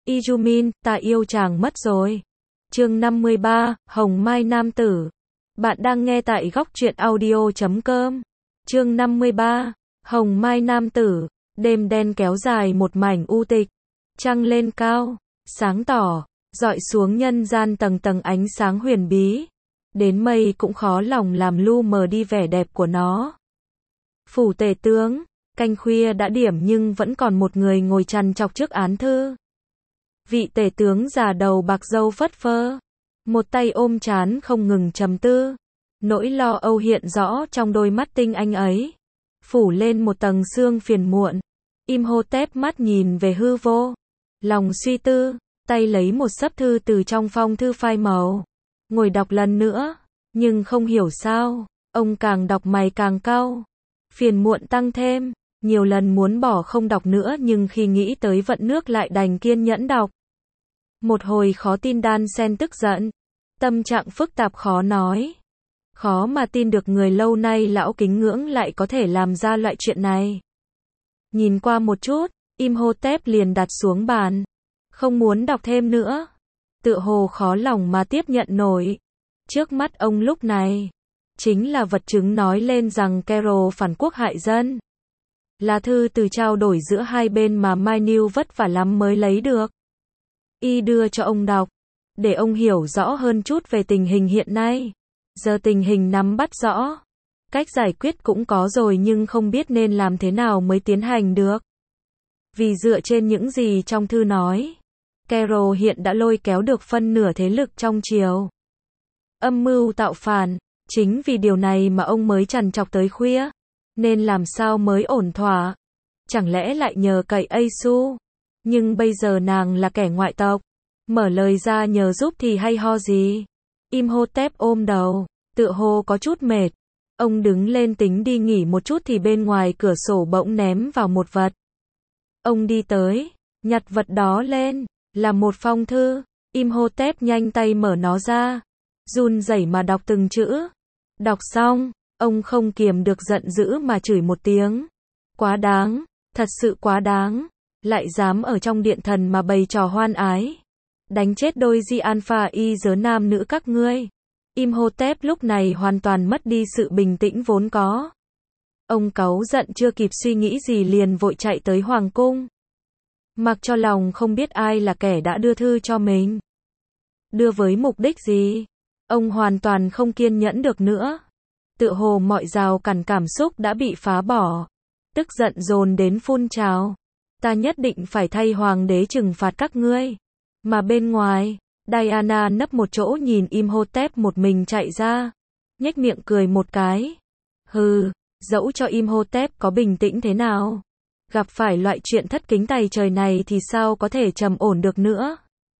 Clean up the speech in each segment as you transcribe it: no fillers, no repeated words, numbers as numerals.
Ijumin, ta yêu chàng mất rồi. Chương 53, Hồng Mai Nam Tử. Bạn đang nghe tại góc truyện audio.com. Chương 53, Hồng Mai Nam Tử. Đêm đen kéo dài một mảnh u tịch. Trăng lên cao, sáng tỏ, dọi xuống nhân gian tầng tầng ánh sáng huyền bí. Đến mây cũng khó lòng làm lu mờ đi vẻ đẹp của nó. Phủ tể tướng, canh khuya đã điểm nhưng vẫn còn một người ngồi trằn trọc trước án thư. Vị tể tướng già đầu bạc râu phất phơ, một tay ôm trán không ngừng trầm tư. Nỗi lo âu hiện rõ trong đôi mắt tinh anh ấy, phủ lên một tầng sương phiền muộn. Imhotep mắt nhìn về hư vô, lòng suy tư, tay lấy một xấp thư từ trong phong thư phai màu, ngồi đọc lần nữa, nhưng không hiểu sao, ông càng đọc mày càng cau, phiền muộn tăng thêm, nhiều lần muốn bỏ không đọc nữa nhưng khi nghĩ tới vận nước lại đành kiên nhẫn đọc. Một hồi khó tin đan xen tức giận, tâm trạng phức tạp khó nói. Khó mà tin được người lâu nay lão kính ngưỡng lại có thể làm ra loại chuyện này. Nhìn qua một chút, Imhotep liền đặt xuống bàn, không muốn đọc thêm nữa. Tựa hồ khó lòng mà tiếp nhận nổi. Trước mắt ông lúc này, chính là vật chứng nói lên rằng Carol phản quốc hại dân. Là thư từ trao đổi giữa hai bên mà Mai Nhu vất vả lắm mới lấy được. Y đưa cho ông đọc, để ông hiểu rõ hơn chút về tình hình hiện nay. Giờ tình hình nắm bắt rõ, cách giải quyết cũng có rồi nhưng không biết nên làm thế nào mới tiến hành được. Vì dựa trên những gì trong thư nói, Carol hiện đã lôi kéo được phân nửa thế lực trong triều. Âm mưu tạo phản, chính vì điều này mà ông mới trằn trọc tới khuya. Nên làm sao mới ổn thỏa? Chẳng lẽ lại nhờ cậy A-su? Nhưng bây giờ nàng là kẻ ngoại tộc, mở lời ra nhờ giúp thì hay ho gì? Imhotep ôm đầu, tựa hồ có chút mệt. Ông đứng lên tính đi nghỉ một chút thì bên ngoài cửa sổ bỗng ném vào một vật. Ông đi tới, nhặt vật đó lên, là một phong thư. Imhotep nhanh tay mở nó ra, run rẩy mà đọc từng chữ. Đọc xong, ông không kiềm được giận dữ mà chửi một tiếng. Quá đáng, thật sự quá đáng, lại dám ở trong điện thần mà bày trò hoan ái. Đánh chết đôi di alpha y giới nam nữ các ngươi. Imhotep lúc này hoàn toàn mất đi sự bình tĩnh vốn có. Ông cáu giận chưa kịp suy nghĩ gì liền vội chạy tới hoàng cung. Mặc cho lòng không biết ai là kẻ đã đưa thư cho mình. Đưa với mục đích gì? Ông hoàn toàn không kiên nhẫn được nữa. Tựa hồ mọi rào cản cảm xúc đã bị phá bỏ. Tức giận dồn đến phun trào. Ta nhất định phải thay hoàng đế trừng phạt các ngươi. Mà bên ngoài, Diana nấp một chỗ nhìn Imhotep một mình chạy ra. Nhếch miệng cười một cái. Hừ, dẫu cho Imhotep có bình tĩnh thế nào, gặp phải loại chuyện thất kính tày trời này thì sao có thể trầm ổn được nữa.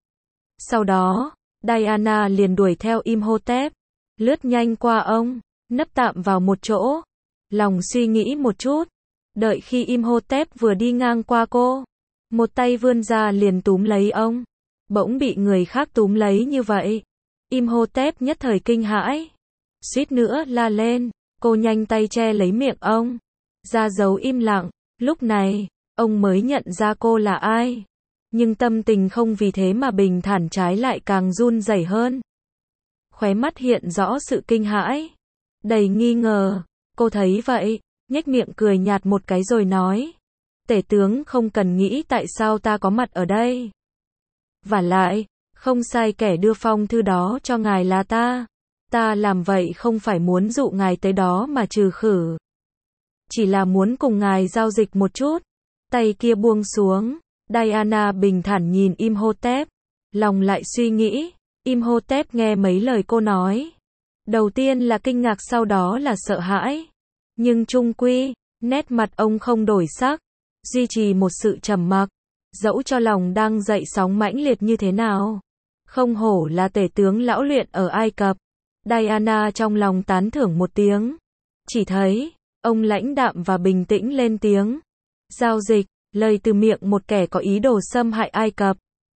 Sau đó, Diana liền đuổi theo Imhotep, lướt nhanh qua ông, nấp tạm vào một chỗ. Lòng suy nghĩ một chút, đợi khi Imhotep vừa đi ngang qua cô, một tay vươn ra liền túm lấy ông. Bỗng bị người khác túm lấy như vậy, Imhotep nhất thời kinh hãi, suýt nữa la lên. Cô nhanh tay che lấy miệng ông, ra dấu im lặng. Lúc này, ông mới nhận ra cô là ai. Nhưng tâm tình không vì thế mà bình thản, trái lại càng run rẩy hơn. Khóe mắt hiện rõ sự kinh hãi, đầy nghi ngờ. Cô thấy vậy, nhếch miệng cười nhạt một cái rồi nói: Tể tướng không cần nghĩ tại sao ta có mặt ở đây. Vả lại, không sai, kẻ đưa phong thư đó cho ngài là ta. Ta làm vậy không phải muốn dụ ngài tới đó mà trừ khử. Chỉ là muốn cùng ngài giao dịch một chút. Tay kia buông xuống. Diana bình thản nhìn Imhotep. Lòng lại suy nghĩ. Imhotep nghe mấy lời cô nói. Đầu tiên là kinh ngạc, sau đó là sợ hãi. Nhưng chung quy, nét mặt ông không đổi sắc. Duy trì một sự trầm mặc. Dẫu cho lòng đang dậy sóng mãnh liệt như thế nào. Không hổ là tể tướng lão luyện ở Ai Cập. Diana trong lòng tán thưởng một tiếng. Chỉ thấy, ông lãnh đạm và bình tĩnh lên tiếng. Giao dịch, lời từ miệng một kẻ có ý đồ xâm hại Ai Cập.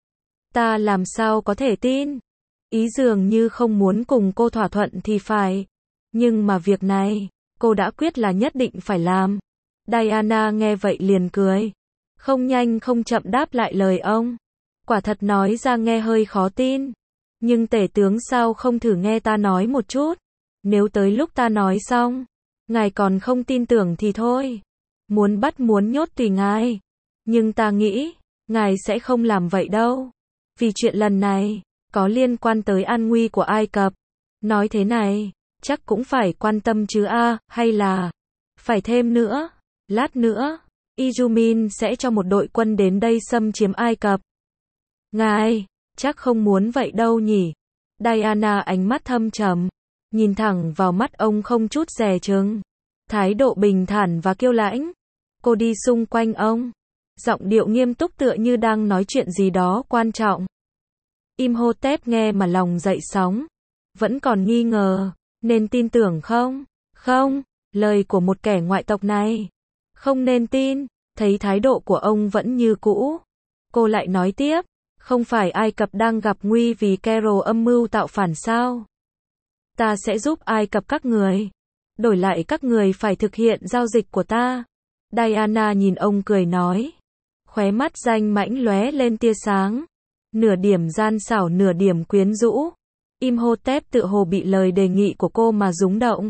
Ta làm sao có thể tin? Ý dường như không muốn cùng cô thỏa thuận thì phải. Nhưng mà việc này, cô đã quyết là nhất định phải làm. Diana nghe vậy liền cười. Không nhanh không chậm đáp lại lời ông. Quả thật nói ra nghe hơi khó tin. Nhưng tể tướng sao không thử nghe ta nói một chút? Nếu tới lúc ta nói xong, ngài còn không tin tưởng thì thôi. Muốn bắt muốn nhốt tùy ngài. Nhưng ta nghĩ, ngài sẽ không làm vậy đâu. Vì chuyện lần này, có liên quan tới an nguy của Ai Cập. Nói thế này, chắc cũng phải quan tâm chứ hay là phải thêm nữa. Lát nữa, Ijumin sẽ cho một đội quân đến đây xâm chiếm Ai Cập. Ngài, chắc không muốn vậy đâu nhỉ? Diana ánh mắt thâm trầm, nhìn thẳng vào mắt ông không chút dè chừng. Thái độ bình thản và kiêu lãnh. Cô đi xung quanh ông, giọng điệu nghiêm túc tựa như đang nói chuyện gì đó quan trọng. Imhotep nghe mà lòng dậy sóng. Vẫn còn nghi ngờ, nên tin tưởng không? Không, lời của một kẻ ngoại tộc này. Không nên tin, thấy thái độ của ông vẫn như cũ. Cô lại nói tiếp, không phải Ai Cập đang gặp nguy vì Kero âm mưu tạo phản sao? Ta sẽ giúp Ai Cập các người. Đổi lại các người phải thực hiện giao dịch của ta. Diana nhìn ông cười nói. Khóe mắt danh mãnh lóe lên tia sáng. Nửa điểm gian xảo nửa điểm quyến rũ. Imhotep tự hồ bị lời đề nghị của cô mà rúng động.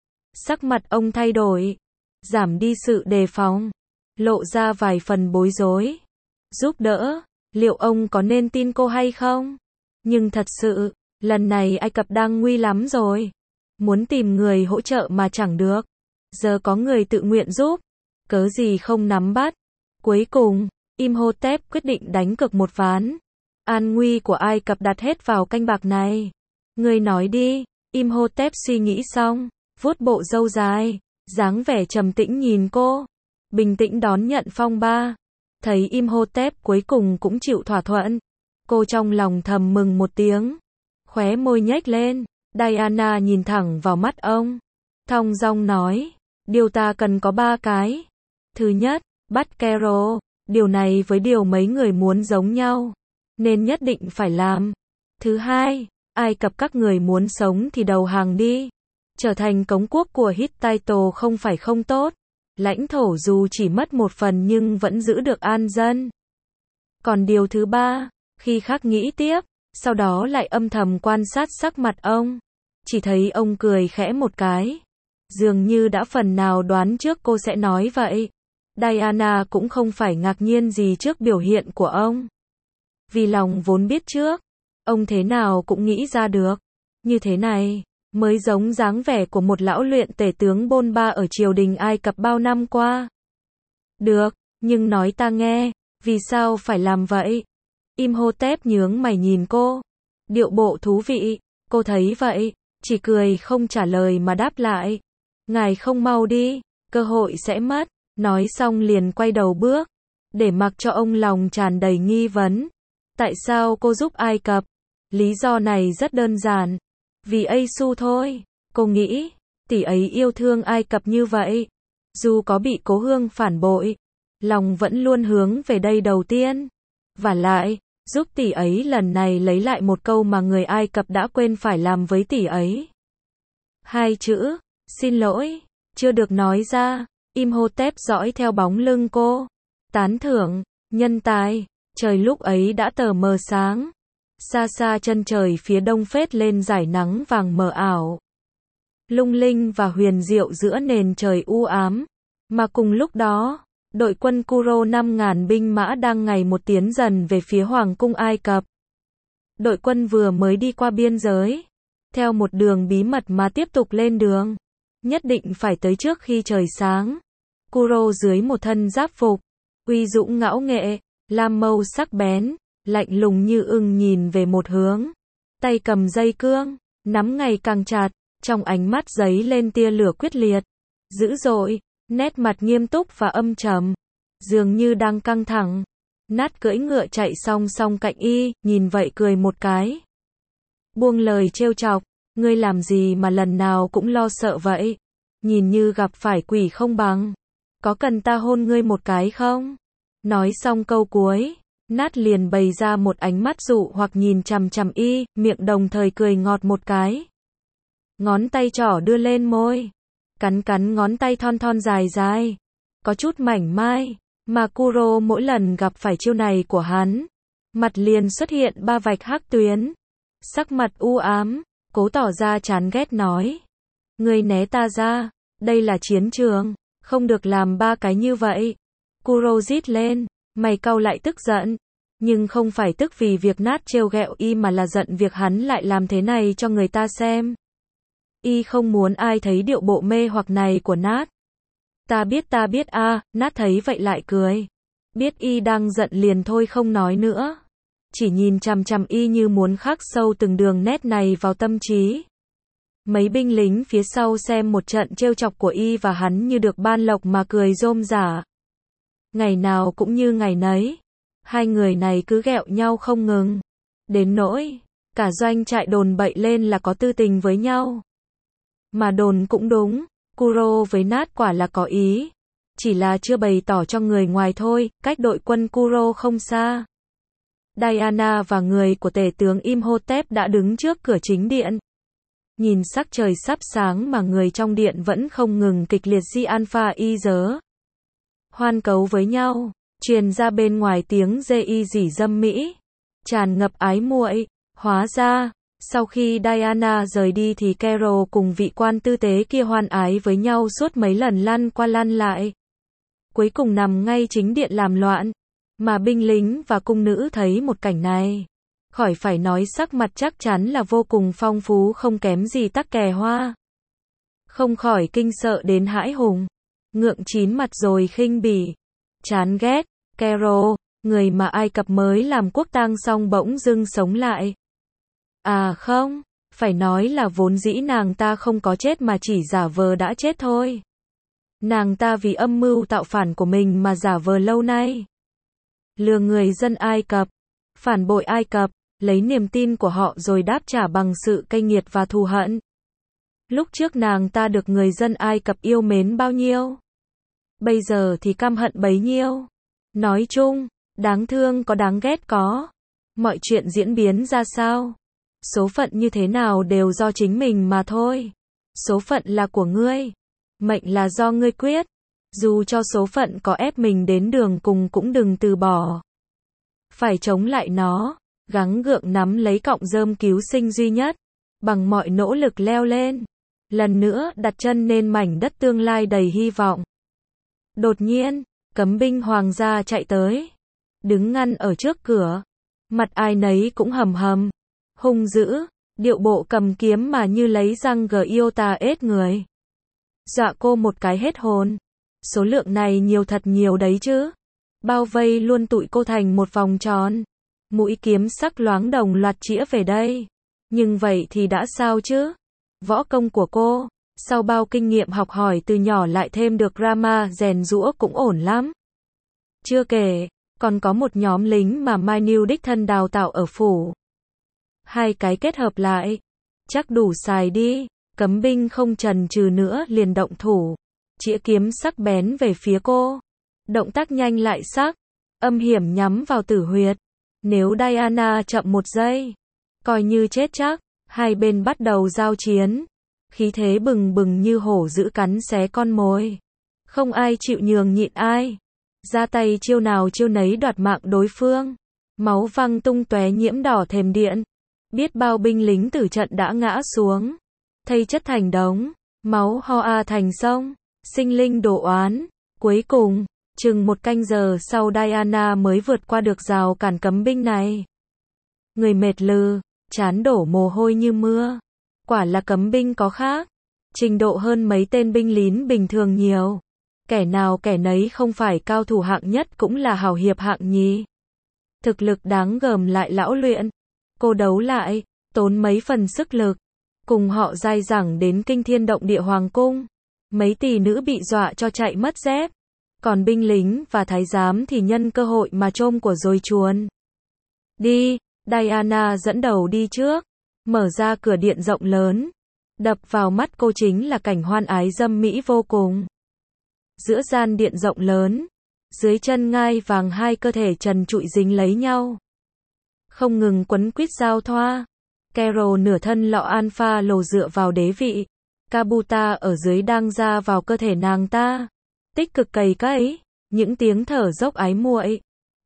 Sắc mặt ông thay đổi. Giảm đi sự đề phòng. Lộ ra vài phần bối rối. Giúp đỡ. Liệu ông có nên tin cô hay không? Nhưng thật sự, lần này Ai Cập đang nguy lắm rồi. Muốn tìm người hỗ trợ mà chẳng được. Giờ có người tự nguyện giúp. Cớ gì không nắm bắt. Cuối cùng, Imhotep quyết định đánh cược một ván. An nguy của Ai Cập đặt hết vào canh bạc này. Người nói đi. Imhotep suy nghĩ xong, vuốt bộ râu dài, dáng vẻ trầm tĩnh nhìn cô. Bình tĩnh đón nhận phong ba. Thấy Imhotep cuối cùng cũng chịu thỏa thuận. Cô trong lòng thầm mừng một tiếng. Khóe môi nhếch lên. Diana nhìn thẳng vào mắt ông. Thong dong nói. Điều ta cần có 3 cái. Thứ nhất, bắt Kero. Điều này với điều mấy người muốn giống nhau. Nên nhất định phải làm. Thứ hai, Ai Cập các người muốn sống thì đầu hàng đi. Trở thành cống quốc của Hittite không phải không tốt. Lãnh thổ dù chỉ mất một phần nhưng vẫn giữ được an dân. Còn điều thứ ba, khi khắc nghĩ tiếp, sau đó lại âm thầm quan sát sắc mặt ông. Chỉ thấy ông cười khẽ một cái. Dường như đã phần nào đoán trước cô sẽ nói vậy. Diana cũng không phải ngạc nhiên gì trước biểu hiện của ông. Vì lòng vốn biết trước, ông thế nào cũng nghĩ ra được. Như thế này, mới giống dáng vẻ của một lão luyện tể tướng bôn ba ở triều đình Ai Cập bao năm qua. Được, nhưng nói ta nghe, vì sao phải làm vậy? Imhotep nhướng mày nhìn cô. Điệu bộ thú vị, cô thấy vậy, chỉ cười không trả lời mà đáp lại. Ngài không mau đi, cơ hội sẽ mất. Nói xong liền quay đầu bước, để mặc cho ông lòng tràn đầy nghi vấn. Tại sao cô giúp Ai Cập? Lý do này rất đơn giản. Vì Asu thôi. Cô nghĩ, tỷ ấy yêu thương Ai Cập như vậy. Dù có bị cố hương phản bội, lòng vẫn luôn hướng về đây đầu tiên. Vả lại, giúp tỷ ấy lần này lấy lại một câu mà người Ai Cập đã quên phải làm với tỷ ấy. 2 chữ, xin lỗi, chưa được nói ra. Imhotep dõi theo bóng lưng cô. Tán thưởng, nhân tài. Trời lúc ấy đã tờ mờ sáng. Xa xa chân trời phía đông phết lên dải nắng vàng mờ ảo. Lung linh và huyền diệu giữa nền trời u ám. Mà cùng lúc đó, đội quân Kuro 5.000 binh mã đang ngày một tiến dần về phía Hoàng cung Ai Cập. Đội quân vừa mới đi qua biên giới. Theo một đường bí mật mà tiếp tục lên đường. Nhất định phải tới trước khi trời sáng. Kuro dưới một thân giáp phục. Uy dũng ngạo nghệ, lam mâu sắc bén, lạnh lùng như ưng nhìn về một hướng. Tay cầm dây cương, nắm ngày càng chặt, trong ánh mắt giấy lên tia lửa quyết liệt. Dữ dội, nét mặt nghiêm túc và âm trầm. Dường như đang căng thẳng. Nát cưỡi ngựa chạy song song cạnh y, nhìn vậy cười một cái. Buông lời trêu chọc, ngươi làm gì mà lần nào cũng lo sợ vậy? Nhìn như gặp phải quỷ không bằng. Có cần ta hôn ngươi một cái không? Nói xong câu cuối, Nát liền bày ra một ánh mắt dụ hoặc nhìn chằm chằm y, miệng đồng thời cười ngọt một cái. Ngón tay trỏ đưa lên môi, cắn cắn ngón tay thon thon dài dài, có chút mảnh mai, mà Kuro mỗi lần gặp phải chiêu này của hắn, mặt liền xuất hiện 3 vạch hắc tuyến. Sắc mặt u ám, cố tỏ ra chán ghét nói. Ngươi né ta ra, đây là chiến trường, không được làm 3 cái như vậy. Kuro rít lên, mày cau lại tức giận. Nhưng không phải tức vì việc Nat trêu ghẹo y mà là giận việc hắn lại làm thế này cho người ta xem. Y không muốn ai thấy điệu bộ mê hoặc này của Nat. Ta biết a, Nat thấy vậy lại cười. Biết y đang giận liền thôi không nói nữa. Chỉ nhìn chằm chằm y như muốn khắc sâu từng đường nét này vào tâm trí. Mấy binh lính phía sau xem một trận trêu chọc của y và hắn như được ban lộc mà cười rôm rả. Ngày nào cũng như ngày nấy. Hai người này cứ ghẹo nhau không ngừng. Đến nỗi, cả doanh trại đồn bậy lên là có tư tình với nhau. Mà đồn cũng đúng, Kuro với Nat quả là có ý. Chỉ là chưa bày tỏ cho người ngoài thôi, cách đội quân Kuro không xa. Diana và người của tể tướng Imhotep đã đứng trước cửa chính điện. Nhìn sắc trời sắp sáng mà người trong điện vẫn không ngừng kịch liệt di alpha y dớ. Hoan cấu với nhau, truyền ra bên ngoài tiếng dê y rỉ dâm mỹ, tràn ngập ái muội. Hóa ra, sau khi Diana rời đi thì Carol cùng vị quan tư tế kia hoan ái với nhau suốt mấy lần lăn qua lăn lại. Cuối cùng nằm ngay chính điện làm loạn. Mà binh lính và cung nữ thấy một cảnh này. Khỏi phải nói sắc mặt chắc chắn là vô cùng phong phú không kém gì tắc kè hoa. Không khỏi kinh sợ đến hãi hùng. Ngượng chín mặt rồi khinh bỉ. Chán ghét, Carol, người mà Ai Cập mới làm quốc tang xong bỗng dưng sống lại. À không, phải nói là vốn dĩ nàng ta không có chết mà chỉ giả vờ đã chết thôi. Nàng ta vì âm mưu tạo phản của mình mà giả vờ lâu nay. Lừa người dân Ai Cập, phản bội Ai Cập, lấy niềm tin của họ rồi đáp trả bằng sự cay nghiệt và thù hận. Lúc trước nàng ta được người dân Ai Cập yêu mến bao nhiêu, bây giờ thì căm hận bấy nhiêu. Nói chung, đáng thương có đáng ghét có. Mọi chuyện diễn biến ra sao, số phận như thế nào đều do chính mình mà thôi. Số phận là của ngươi, mệnh là do ngươi quyết. Dù cho số phận có ép mình đến đường cùng cũng đừng từ bỏ. Phải chống lại nó, gắng gượng nắm lấy cọng rơm cứu sinh duy nhất, bằng mọi nỗ lực leo lên. Lần nữa đặt chân lên mảnh đất tương lai đầy hy vọng. Đột nhiên, cấm binh hoàng gia chạy tới, đứng ngăn ở trước cửa. Mặt ai nấy cũng hầm hầm, hung dữ, điệu bộ cầm kiếm mà như lấy răng Giota ết người. Dọa cô một cái hết hồn. Số lượng này nhiều thật nhiều đấy chứ. Bao vây luôn tụi cô thành một vòng tròn. Mũi kiếm sắc loáng đồng loạt chĩa về đây. Nhưng vậy thì đã sao chứ? Võ công của cô, sau bao kinh nghiệm học hỏi từ nhỏ lại thêm được drama rèn giũa cũng ổn lắm. Chưa kể, còn có một nhóm lính mà Mai New đích thân đào tạo ở phủ. Hai cái kết hợp lại, chắc đủ xài đi. Cấm binh không chần chừ nữa liền động thủ. Chĩa kiếm sắc bén về phía cô. Động tác nhanh lại sắc, âm hiểm nhắm vào tử huyệt. Nếu Diana chậm một giây, coi như chết chắc. Hai bên bắt đầu giao chiến. Khí thế bừng bừng như hổ dữ cắn xé con mồi. Không ai chịu nhường nhịn ai. Ra tay chiêu nào chiêu nấy đoạt mạng đối phương. Máu văng tung tóe nhiễm đỏ thềm điện. Biết bao binh lính tử trận đã ngã xuống. Thây chất thành đống, máu hoa thành sông, sinh linh đổ oán. Cuối cùng, chừng một canh giờ sau Diana mới vượt qua được rào cản cấm binh này. Người mệt lừ, trán đổ mồ hôi như mưa. Quả là cấm binh có khác. Trình độ hơn mấy tên binh lính bình thường nhiều. Kẻ nào kẻ nấy không phải cao thủ hạng nhất cũng là hào hiệp hạng nhì. Thực lực đáng gờm lại lão luyện. Cô đấu lại, tốn mấy phần sức lực. Cùng họ dai dẳng đến kinh thiên động địa hoàng cung. Mấy tỷ nữ bị dọa cho chạy mất dép. Còn binh lính và thái giám thì nhân cơ hội mà trôm của rồi chuồn. Đi, Diana dẫn đầu đi trước. Mở ra cửa điện rộng lớn. Đập vào mắt cô chính là cảnh hoan ái dâm mỹ vô cùng. Giữa gian điện rộng lớn, dưới chân ngai vàng hai cơ thể trần trụi dính lấy nhau. Không ngừng quấn quýt giao thoa. Carol nửa thân lọ alpha lồ dựa vào đế vị. Kabuta ở dưới đang ra vào cơ thể nàng ta. Tích cực cày cấy, những tiếng thở dốc ái muội.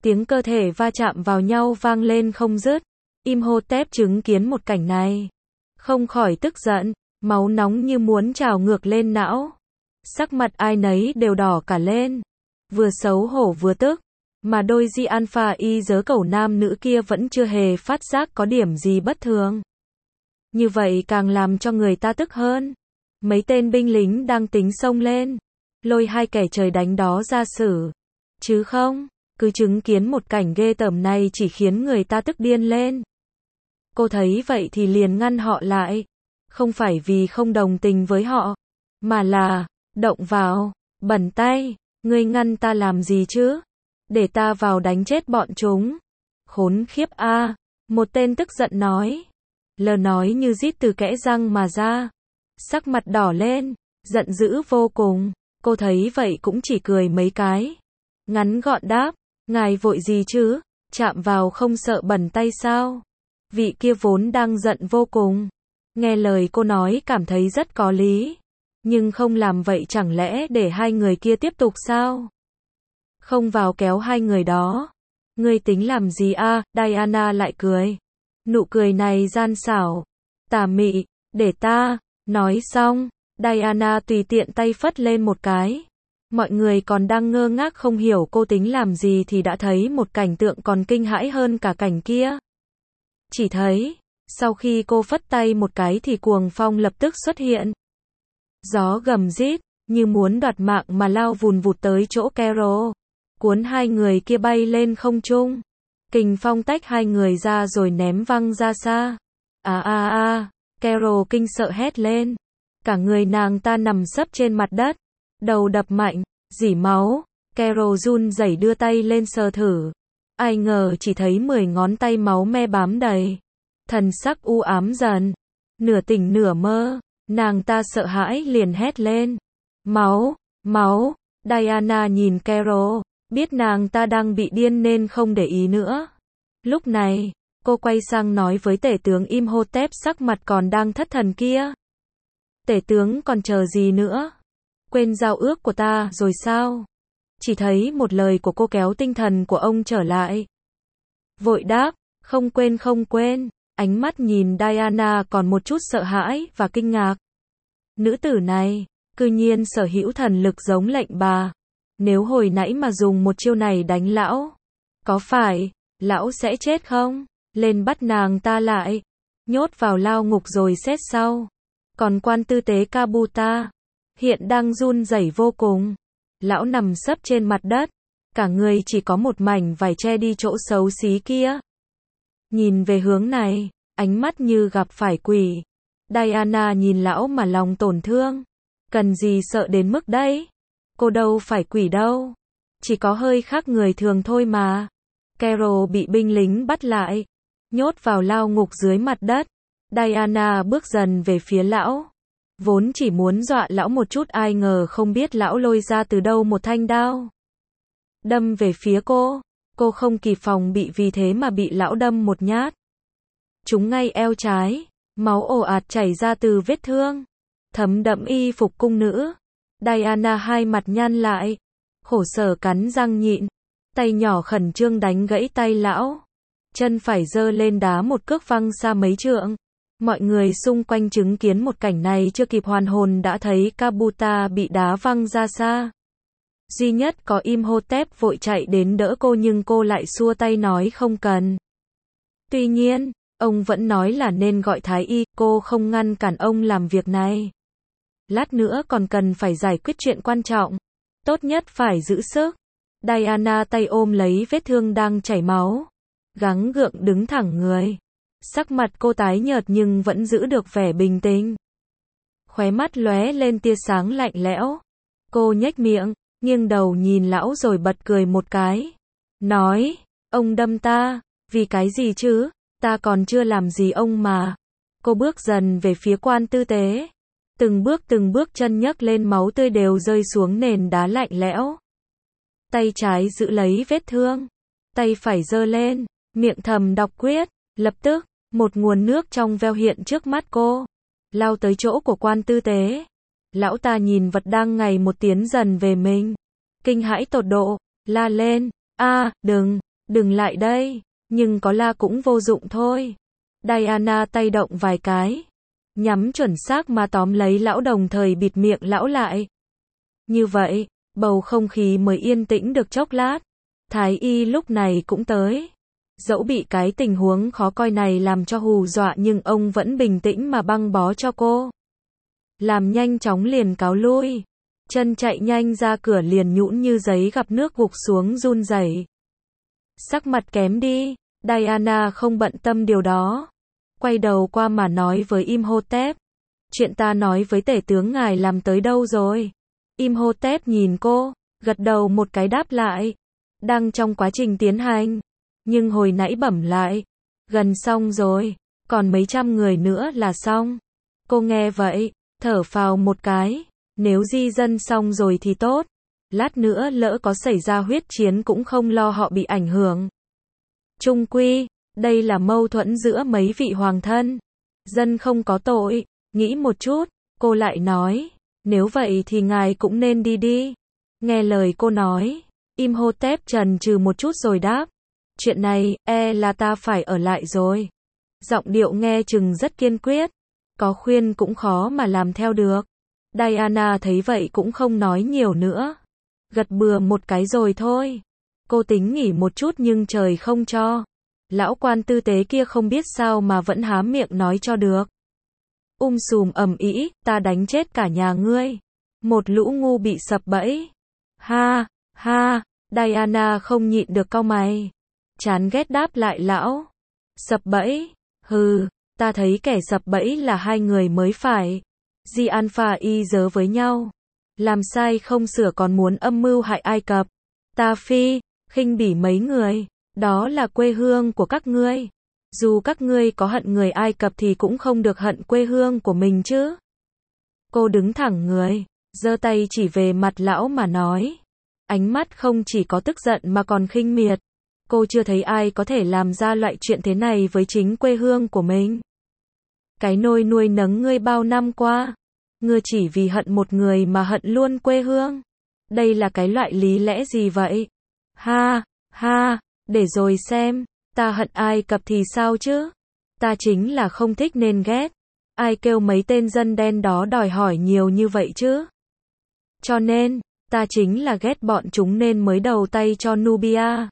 Tiếng cơ thể va chạm vào nhau vang lên không dứt. Imhotep chứng kiến một cảnh này, không khỏi tức giận, máu nóng như muốn trào ngược lên não. Sắc mặt ai nấy đều đỏ cả lên, vừa xấu hổ vừa tức, mà đôi Di Alpha Y dớ cẩu nam nữ kia vẫn chưa hề phát giác có điểm gì bất thường. Như vậy càng làm cho người ta tức hơn. Mấy tên binh lính đang tính xông lên, lôi hai kẻ trời đánh đó ra xử. Chứ không, cứ chứng kiến một cảnh ghê tởm này chỉ khiến người ta tức điên lên. Cô thấy vậy thì liền ngăn họ lại. Không phải vì không đồng tình với họ, mà là, động vào, bẩn tay, ngươi ngăn ta làm gì chứ? Để ta vào đánh chết bọn chúng. Khốn khiếp a, một tên tức giận nói. Lờ nói như rít từ kẽ răng mà ra. Sắc mặt đỏ lên, giận dữ vô cùng. Cô thấy vậy cũng chỉ cười mấy cái. Ngắn gọn đáp, ngài vội gì chứ? Chạm vào không sợ bẩn tay sao? Vị kia vốn đang giận vô cùng. Nghe lời cô nói cảm thấy rất có lý. Nhưng không làm vậy chẳng lẽ để hai người kia tiếp tục sao? Không vào kéo hai người đó. Ngươi tính làm gì a? Diana lại cười. Nụ cười này gian xảo, tà mị, để ta. Nói xong, Diana tùy tiện tay phất lên một cái. Mọi người còn đang ngơ ngác không hiểu cô tính làm gì thì đã thấy một cảnh tượng còn kinh hãi hơn cả cảnh kia. Chỉ thấy, sau khi cô phất tay một cái thì cuồng phong lập tức xuất hiện. Gió gầm rít, như muốn đoạt mạng mà lao vùn vụt tới chỗ Carol, cuốn hai người kia bay lên không trung. Kình phong tách hai người ra rồi ném văng ra xa. Carol kinh sợ hét lên. Cả người nàng ta nằm sấp trên mặt đất, đầu đập mạnh, rỉ máu. Carol run rẩy đưa tay lên sờ thử. Ai ngờ chỉ thấy 10 ngón tay máu me bám đầy. Thần sắc u ám dần, nửa tỉnh nửa mơ, nàng ta sợ hãi liền hét lên. Máu, máu. Diana nhìn Carol, biết nàng ta đang bị điên nên không để ý nữa. Lúc này, cô quay sang nói với tể tướng Imhotep sắc mặt còn đang thất thần kia. Tể tướng còn chờ gì nữa? Quên giao ước của ta rồi sao? Chỉ thấy một lời của cô kéo tinh thần của ông trở lại. Vội đáp, không quên không quên. Ánh mắt nhìn Diana còn một chút sợ hãi và kinh ngạc. Nữ tử này, cư nhiên sở hữu thần lực giống lệnh bà. Nếu hồi nãy mà dùng một chiêu này đánh lão, có phải lão sẽ chết không? Lên bắt nàng ta lại, nhốt vào lao ngục rồi xét sau. Còn quan tư tế Kabuta, hiện đang run rẩy vô cùng. Lão nằm sấp trên mặt đất, cả người chỉ có một mảnh vải che đi chỗ xấu xí kia. Nhìn về hướng này, ánh mắt như gặp phải quỷ. Diana nhìn lão mà lòng tổn thương. Cần gì sợ đến mức đấy? Cô đâu phải quỷ đâu. Chỉ có hơi khác người thường thôi mà. Carol bị binh lính bắt lại, nhốt vào lao ngục dưới mặt đất. Diana bước dần về phía lão. Vốn chỉ muốn dọa lão một chút, ai ngờ không biết lão lôi ra từ đâu một thanh đao. Đâm về phía cô. Cô không kịp phòng bị vì thế mà bị lão đâm một nhát. Trúng ngay eo trái. Máu ồ ạt chảy ra từ vết thương, thấm đẫm y phục cung nữ. Diana hai mặt nhăn lại, khổ sở cắn răng nhịn. Tay nhỏ khẩn trương đánh gãy tay lão. Chân phải giơ lên đá một cước văng xa mấy trượng. Mọi người xung quanh chứng kiến một cảnh này chưa kịp hoàn hồn đã thấy Kabuta bị đá văng ra xa. Duy nhất có Imhotep vội chạy đến đỡ cô nhưng cô lại xua tay nói không cần. Tuy nhiên, ông vẫn nói là nên gọi thái y, cô không ngăn cản ông làm việc này. Lát nữa còn cần phải giải quyết chuyện quan trọng. Tốt nhất phải giữ sức. Diana tay ôm lấy vết thương đang chảy máu. Gắng gượng đứng thẳng người. Sắc mặt cô tái nhợt nhưng vẫn giữ được vẻ bình tĩnh. Khóe mắt lóe lên tia sáng lạnh lẽo. Cô nhếch miệng, nghiêng đầu nhìn lão rồi bật cười một cái. Nói, ông đâm ta, vì cái gì chứ? Ta còn chưa làm gì ông mà. Cô bước dần về phía quan tư tế. Từng bước chân nhấc lên, máu tươi đều rơi xuống nền đá lạnh lẽo. Tay trái giữ lấy vết thương. Tay phải giơ lên, miệng thầm đọc quyết. Lập tức, một nguồn nước trong veo hiện trước mắt cô. Lao tới chỗ của quan tư tế. Lão ta nhìn vật đang ngày một tiến dần về mình. Kinh hãi tột độ, la lên. Đừng, Đừng lại đây, nhưng có la cũng vô dụng thôi. Diana tay động vài cái, nhắm chuẩn xác mà tóm lấy lão đồng thời bịt miệng lão lại. Như vậy, bầu không khí mới yên tĩnh được chốc lát. Thái y lúc này cũng tới. Dẫu bị cái tình huống khó coi này làm cho hù dọa nhưng ông vẫn bình tĩnh mà băng bó cho cô. Làm nhanh chóng liền cáo lui. Chân chạy nhanh ra cửa liền nhũn như giấy gặp nước gục xuống run rẩy. Sắc mặt kém đi, Diana không bận tâm điều đó. Quay đầu qua mà nói với Imhotep. Chuyện ta nói với tể tướng ngài làm tới đâu rồi? Imhotep nhìn cô, gật đầu một cái đáp lại. Đang trong quá trình tiến hành. Nhưng hồi nãy bẩm lại. Gần xong rồi, còn mấy trăm người nữa là xong. Cô nghe vậy, thở phào một cái. Nếu di dân xong rồi thì tốt. Lát nữa lỡ có xảy ra huyết chiến cũng không lo họ bị ảnh hưởng. Chung quy, đây là mâu thuẫn giữa mấy vị hoàng thân. Dân không có tội. Nghĩ một chút, cô lại nói. Nếu vậy thì ngài cũng nên đi đi. Nghe lời cô nói, Imhotep chần chừ một chút rồi đáp. Chuyện này, là ta phải ở lại rồi. Giọng điệu nghe chừng rất kiên quyết. Có khuyên cũng khó mà làm theo được. Diana thấy vậy cũng không nói nhiều nữa. Gật bừa một cái rồi thôi. Cô tính nghỉ một chút nhưng trời không cho. Lão quan tư tế kia không biết sao mà vẫn há miệng nói cho được. Sùm ầm ĩ, ta đánh chết cả nhà ngươi. Một lũ ngu bị sập bẫy. Ha, ha, Diana không nhịn được cau mày. Chán ghét đáp lại lão. Sập bẫy, hừ, ta thấy kẻ sập bẫy là hai người mới phải. Di Alpha y dớ với nhau. Làm sai không sửa còn muốn âm mưu hại Ai Cập. Ta phi, khinh bỉ mấy người. Đó là quê hương của các ngươi. Dù các ngươi có hận người Ai Cập thì cũng không được hận quê hương của mình chứ. Cô đứng thẳng người, giơ tay chỉ về mặt lão mà nói. Ánh mắt không chỉ có tức giận mà còn khinh miệt. Cô chưa thấy ai có thể làm ra loại chuyện thế này với chính quê hương của mình. Cái nôi nuôi nấng ngươi bao năm qua. Ngươi chỉ vì hận một người mà hận luôn quê hương. Đây là cái loại lý lẽ gì vậy? Ha, ha, để rồi xem. Ta hận Ai Cập thì sao chứ? Ta chính là không thích nên ghét. Ai kêu mấy tên dân đen đó đòi hỏi nhiều như vậy chứ? Cho nên, ta chính là ghét bọn chúng nên mới đầu tay cho Nubia.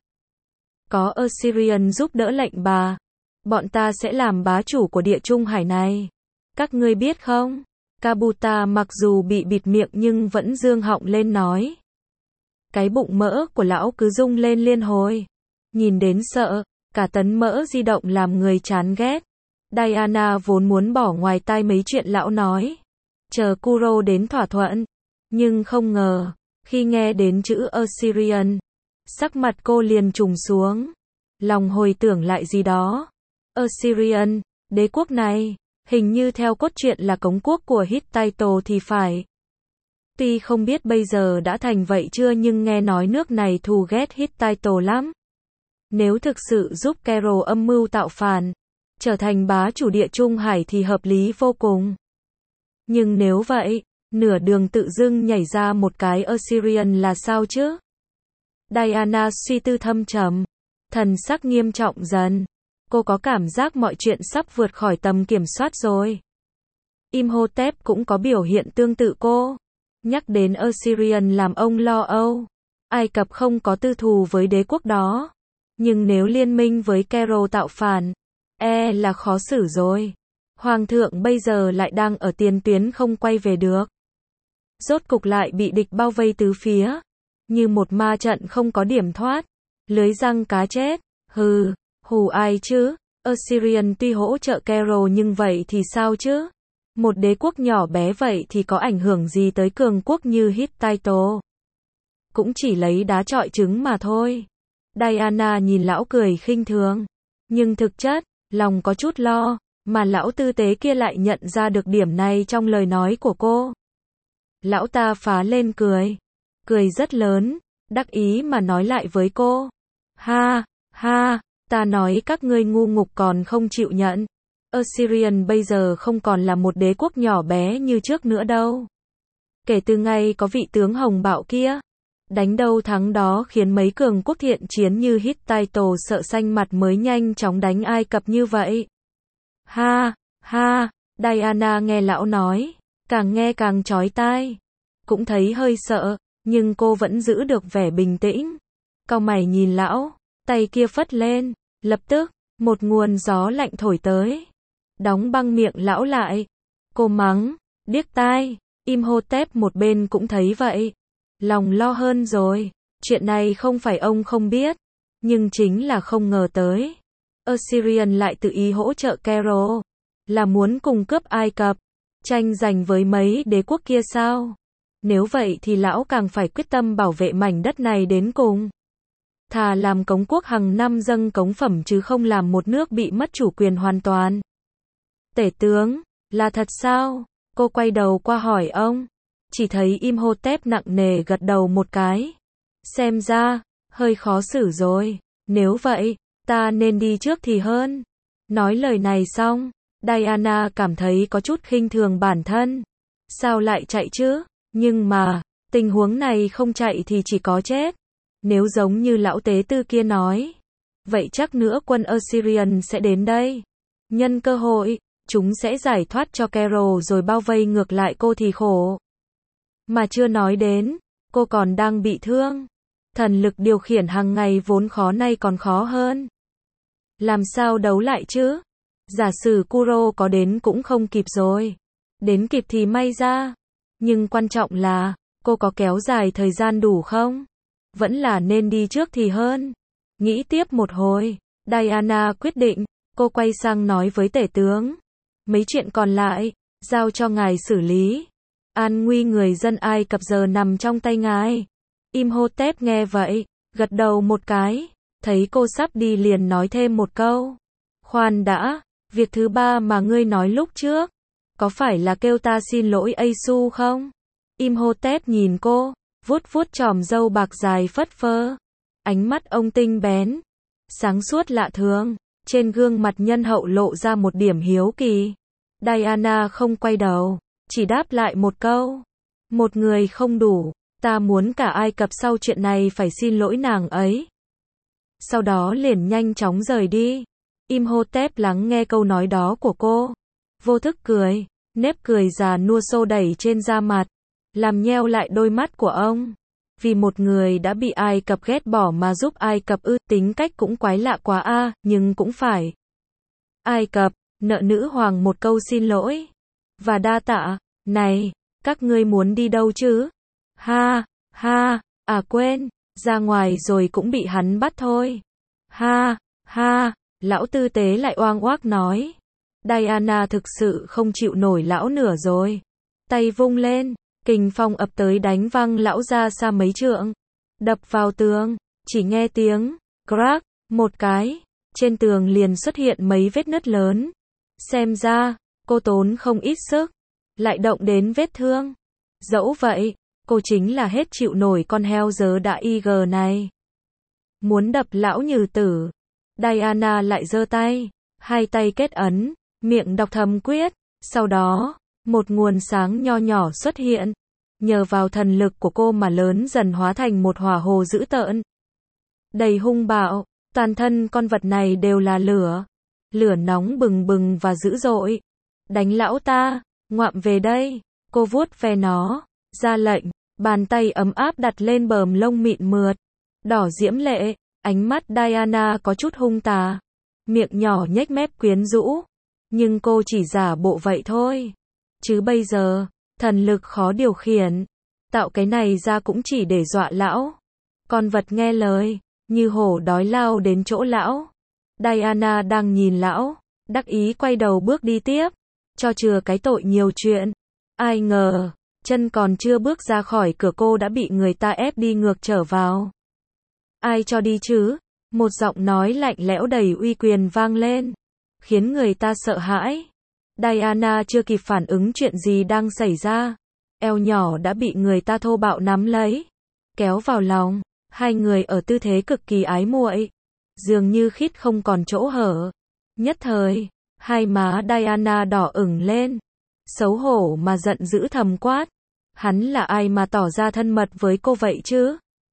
Có Assyrian giúp đỡ lệnh bà. Bọn ta sẽ làm bá chủ của địa trung hải này. Các ngươi biết không? Kabuta mặc dù bị bịt miệng nhưng vẫn dương họng lên nói. Cái bụng mỡ của lão cứ rung lên liên hồi. Nhìn đến sợ. Cả tấn mỡ di động làm người chán ghét. Diana vốn muốn bỏ ngoài tai mấy chuyện lão nói. Chờ Kuro đến thỏa thuận. Nhưng không ngờ, khi nghe đến chữ Assyrian, sắc mặt cô liền trùng xuống. Lòng hồi tưởng lại gì đó. Assyrian, đế quốc này, hình như theo cốt truyện là cống quốc của Hittite thì phải. Tuy không biết bây giờ đã thành vậy chưa nhưng nghe nói nước này thù ghét Hittite lắm. Nếu thực sự giúp Kero âm mưu tạo phản, trở thành bá chủ địa trung hải thì hợp lý vô cùng. Nhưng nếu vậy, nửa đường tự dưng nhảy ra một cái Assyrian là sao chứ? Diana suy tư thâm trầm, thần sắc nghiêm trọng dần. Cô có cảm giác mọi chuyện sắp vượt khỏi tầm kiểm soát rồi. Imhotep cũng có biểu hiện tương tự cô. Nhắc đến Assyrian làm ông lo âu. Ai Cập không có tư thù với đế quốc đó. Nhưng nếu liên minh với Kero tạo phản, là khó xử rồi. Hoàng thượng bây giờ lại đang ở tiền tuyến không quay về được. Rốt cục lại bị địch bao vây tứ phía. Như một ma trận không có điểm thoát. Lưới răng cá chết. Hừ, hù ai chứ? Assyrian tuy hỗ trợ Kero nhưng vậy thì sao chứ? Một đế quốc nhỏ bé vậy thì có ảnh hưởng gì tới cường quốc như Hittite? Cũng chỉ lấy đá chọi trứng mà thôi. Diana nhìn lão cười khinh thường. Nhưng thực chất, lòng có chút lo, mà lão tư tế kia lại nhận ra được điểm này trong lời nói của cô. Lão ta phá lên cười. Cười rất lớn, đắc ý mà nói lại với cô. Ha, ha, ta nói các ngươi ngu ngục còn không chịu nhận. Assyrian bây giờ không còn là một đế quốc nhỏ bé như trước nữa đâu. Kể từ ngày có vị tướng Hồng Bạo kia, Đánh đâu thắng đó khiến mấy cường quốc thiện chiến như Hittite sợ xanh mặt mới nhanh chóng đánh Ai Cập như vậy. Ha, ha, Diana nghe lão nói, càng nghe càng chói tai. Cũng thấy hơi sợ, nhưng cô vẫn giữ được vẻ bình tĩnh. Cau mày nhìn lão, tay kia phất lên, lập tức, một nguồn gió lạnh thổi tới. Đóng băng miệng lão lại. Cô mắng, điếc tai, Imhotep một bên cũng thấy vậy. Lòng lo hơn rồi, chuyện này không phải ông không biết, nhưng chính là không ngờ tới. Assyrian lại tự ý hỗ trợ Cairo, là muốn cùng cướp Ai Cập, tranh giành với mấy đế quốc kia sao? Nếu vậy thì lão càng phải quyết tâm bảo vệ mảnh đất này đến cùng. Thà làm cống quốc hàng năm dâng cống phẩm chứ không làm một nước bị mất chủ quyền hoàn toàn. Tể tướng, là thật sao? Cô quay đầu qua hỏi ông. Chỉ thấy Imhotep nặng nề gật đầu một cái. Xem ra, hơi khó xử rồi. Nếu vậy, ta nên đi trước thì hơn. Nói lời này xong, Diana cảm thấy có chút khinh thường bản thân. Sao lại chạy chứ? Nhưng mà, tình huống này không chạy thì chỉ có chết. Nếu giống như lão tế tư kia nói, vậy chắc nữa quân Assyrian sẽ đến đây. Nhân cơ hội, chúng sẽ giải thoát cho Cairo rồi bao vây ngược lại cô thì khổ. Mà chưa nói đến, cô còn đang bị thương. Thần lực điều khiển hàng ngày vốn khó nay còn khó hơn. Làm sao đấu lại chứ? Giả sử Kuro có đến cũng không kịp rồi. Đến kịp thì may ra. Nhưng quan trọng là, cô có kéo dài thời gian đủ không? Vẫn là nên đi trước thì hơn. Nghĩ tiếp một hồi, Diana quyết định, cô quay sang nói với tể tướng. Mấy chuyện còn lại, giao cho ngài xử lý. An nguy người dân Ai Cập giờ nằm trong tay ngài. Imhotep nghe vậy, gật đầu một cái, thấy cô sắp đi liền nói thêm một câu. Khoan đã, việc thứ ba mà ngươi nói lúc trước, có phải là kêu ta xin lỗi Asu không? Imhotep nhìn cô, vuốt vuốt chòm râu bạc dài phất phơ. Ánh mắt ông tinh bén, sáng suốt lạ thường, trên gương mặt nhân hậu lộ ra một điểm hiếu kỳ. Diana không quay đầu, chỉ đáp lại một câu. Một người không đủ, ta muốn cả Ai Cập sau chuyện này phải xin lỗi nàng ấy. Sau đó liền nhanh chóng rời đi. Imhotep lắng nghe câu nói đó của cô. Vô thức cười, nếp cười già nua xô đẩy trên da mặt, làm nheo lại đôi mắt của ông. Vì một người đã bị Ai Cập ghét bỏ mà giúp Ai Cập tính cách cũng quái lạ quá a, nhưng cũng phải. Ai Cập, nợ nữ hoàng một câu xin lỗi. Và đa tạ, này, các ngươi muốn đi đâu chứ? Ha, ha, à quên, ra ngoài rồi cũng bị hắn bắt thôi. Ha, ha, lão tư tế lại oang oác nói. Diana thực sự không chịu nổi lão nửa rồi. Tay vung lên, kình phong ập tới đánh văng lão ra xa mấy trượng. Đập vào tường, chỉ nghe tiếng, crack, một cái, trên tường liền xuất hiện mấy vết nứt lớn. Xem ra, cô tốn không ít sức, lại động đến vết thương. Dẫu vậy, cô chính là hết chịu nổi con heo dớ đã IG này. Muốn đập lão như tử. Diana lại giơ tay, hai tay kết ấn, miệng đọc thầm quyết. Sau đó, một nguồn sáng nho nhỏ xuất hiện. Nhờ vào thần lực của cô mà lớn dần hóa thành một hỏa hồ dữ tợn. Đầy hung bạo, toàn thân con vật này đều là lửa. Lửa nóng bừng bừng và dữ dội. Đánh lão ta, ngoạm về đây. Cô vuốt ve nó, ra lệnh, bàn tay ấm áp đặt lên bờm lông mịn mượt. Đỏ diễm lệ, ánh mắt Diana có chút hung tà. Miệng nhỏ nhếch mép quyến rũ. Nhưng cô chỉ giả bộ vậy thôi. Chứ bây giờ, thần lực khó điều khiển. Tạo cái này ra cũng chỉ để dọa lão. Con vật nghe lời, như hổ đói lao đến chỗ lão. Diana đang nhìn lão, đắc ý quay đầu bước đi tiếp. Cho chừa cái tội nhiều chuyện. Ai ngờ, chân còn chưa bước ra khỏi cửa cô đã bị người ta ép đi ngược trở vào. Ai cho đi chứ? Một giọng nói lạnh lẽo đầy uy quyền vang lên, khiến người ta sợ hãi. Diana chưa kịp phản ứng chuyện gì đang xảy ra. Eo nhỏ đã bị người ta thô bạo nắm lấy, kéo vào lòng. Hai người ở tư thế cực kỳ ái muội, dường như khít không còn chỗ hở. Nhất thời, hai má Diana đỏ ửng lên, xấu hổ mà giận dữ thầm quát. Hắn là ai mà tỏ ra thân mật với cô vậy chứ?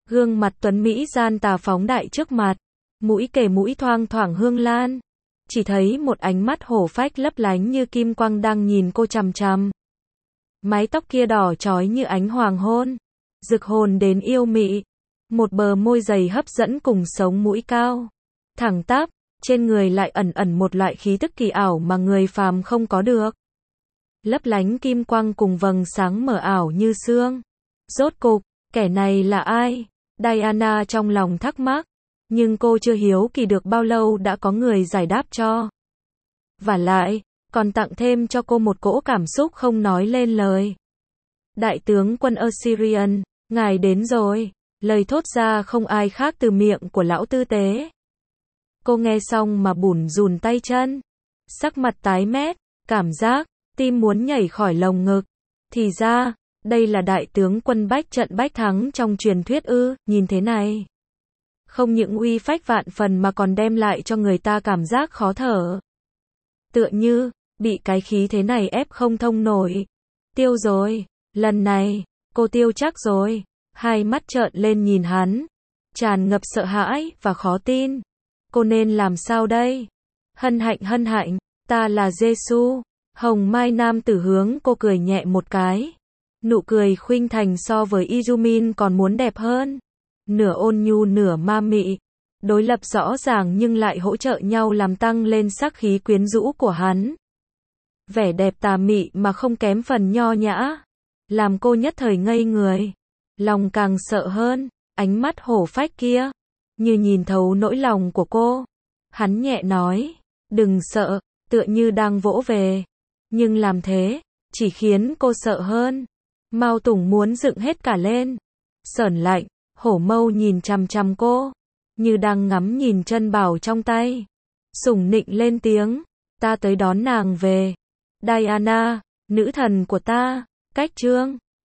Gương mặt tuấn Mỹ gian tà phóng đại trước mặt, mũi kề mũi thoang thoảng hương lan. Chỉ thấy một ánh mắt hổ phách lấp lánh như kim quang đang nhìn cô chằm chằm. Mái tóc kia đỏ chói như ánh hoàng hôn, rực hồn đến yêu mị. Một bờ môi dày hấp dẫn cùng sống mũi cao, thẳng tắp, trên người lại ẩn ẩn một loại khí tức kỳ ảo mà người phàm không có được. Lấp lánh kim quang cùng vầng sáng mờ ảo như sương. Rốt cục, kẻ này là ai? Diana trong lòng thắc mắc, nhưng cô chưa hiếu kỳ được bao lâu đã có người giải đáp cho. Vả lại, còn tặng thêm cho cô một cỗ cảm xúc không nói lên lời. Đại tướng quân Assyrian, ngài đến rồi. Lời thốt ra không ai khác từ miệng của lão tư tế. Cô nghe xong mà bủn rùn tay chân, sắc mặt tái mét, cảm giác tim muốn nhảy khỏi lồng ngực. Thì ra, đây là đại tướng quân bách trận bách thắng trong truyền thuyết ư? Nhìn thế này, không những uy phách vạn phần mà còn đem lại cho người ta cảm giác khó thở. Tựa như bị cái khí thế này ép không thông nổi. Tiêu rồi, lần này cô tiêu chắc rồi. Hai mắt trợn lên nhìn hắn, tràn ngập sợ hãi và khó tin. Cô nên làm sao đây? Hân hạnh, ta là Giê-xu. Hồng Mai nam tử hướng cô cười nhẹ một cái. Nụ cười khuynh thành so với Izumin còn muốn đẹp hơn. Nửa ôn nhu nửa ma mị. Đối lập rõ ràng nhưng lại hỗ trợ nhau làm tăng lên sắc khí quyến rũ của hắn. Vẻ đẹp tà mị mà không kém phần nho nhã, làm cô nhất thời ngây người. Lòng càng sợ hơn, ánh mắt hổ phách kia, như nhìn thấu nỗi lòng của cô. Hắn nhẹ nói, đừng sợ, tựa như đang vỗ về. Nhưng làm thế, chỉ khiến cô sợ hơn. Mao Tùng muốn dựng hết cả lên. Sởn lạnh, hổ mâu nhìn chằm chằm cô, như đang ngắm nhìn chân bảo trong tay. Sủng nịnh lên tiếng, ta tới đón nàng về. Diana, nữ thần của ta, cách trương.